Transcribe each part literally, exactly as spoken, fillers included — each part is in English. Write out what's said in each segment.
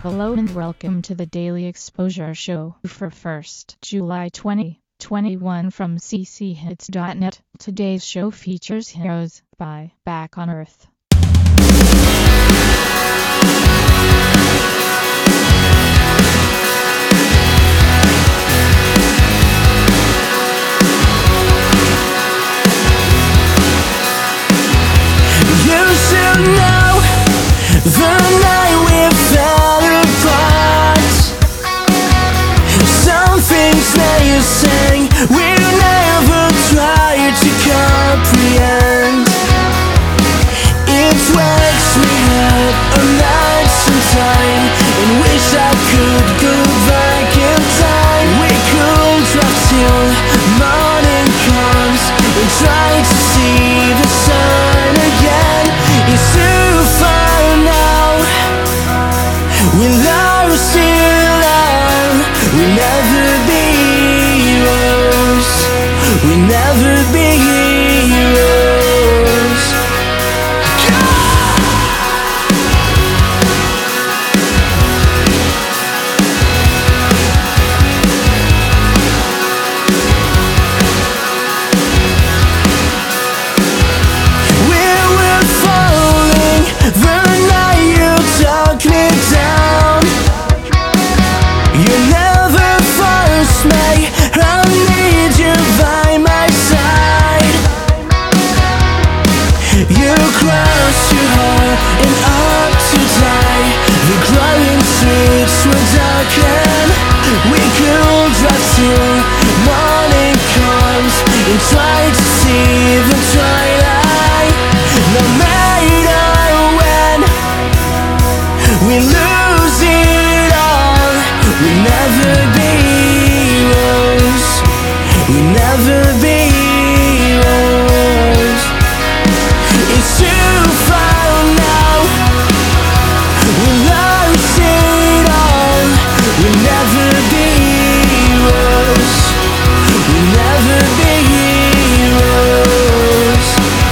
Hello and welcome to the Daily Exposure Show for first July twenty twenty-one from c c hits dot net. Today's show features Heroes by Back on Earth. You should know the night we fell apart. Some things that you sang we never tried to comprehend. It wakes me up at night sometime and wish I could go back in time. We could drive till morning comes and try to see the sun again. It's too far now. We lost it all. We'll never be heroes. We'll never be heroes. We were falling the night you took me down. You never forced me, I need you by my side. You crossed your heart and up to die. The growing streets were darkened. We could drive till morning comes and try to see the twilight. No matter when we lose it all, we'll never be heroes. We'll never be heroes. It's too far now. We lost it all. We'll never be heroes. We'll never be heroes.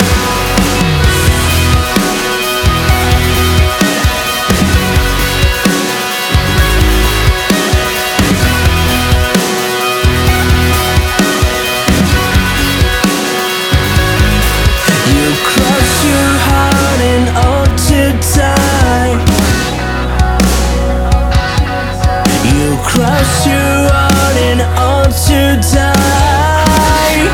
You cross your heart and ought to die. You cross your heart and ought to die.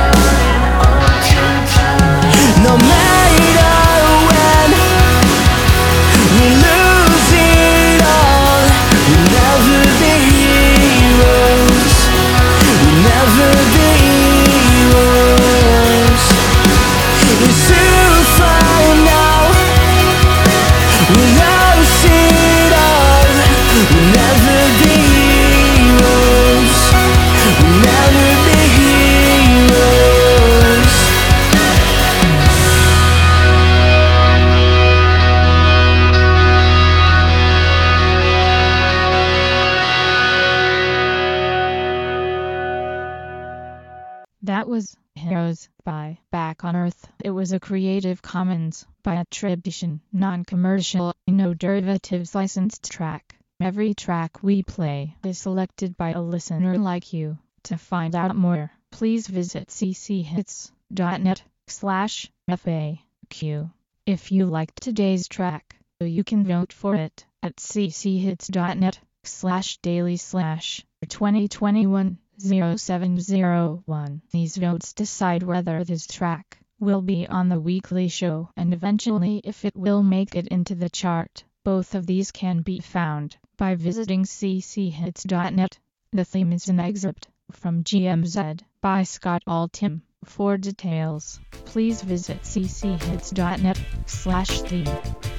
No matter when we lose it all, we'll never be heroes. We'll never be heroes. It's too far now. We lost it all. We'll never be heroes. We'll never be heroes. That was Heroes by Back on Earth. It was a Creative Commons by attribution, non-commercial, no derivatives licensed track. Every track we play is selected by a listener like you. To find out more, please visit c c hits dot net slash F A Q. If you liked today's track, you can vote for it at c c hits dot net slash daily slash twenty twenty-one oh seven oh one. These votes decide whether this track will be on the weekly show and eventually if it will make it into the chart. Both of these can be found by visiting c c hits dot net. The theme is an excerpt from G M Z by Scott Altham. For details, please visit c c hits dot net slash theme.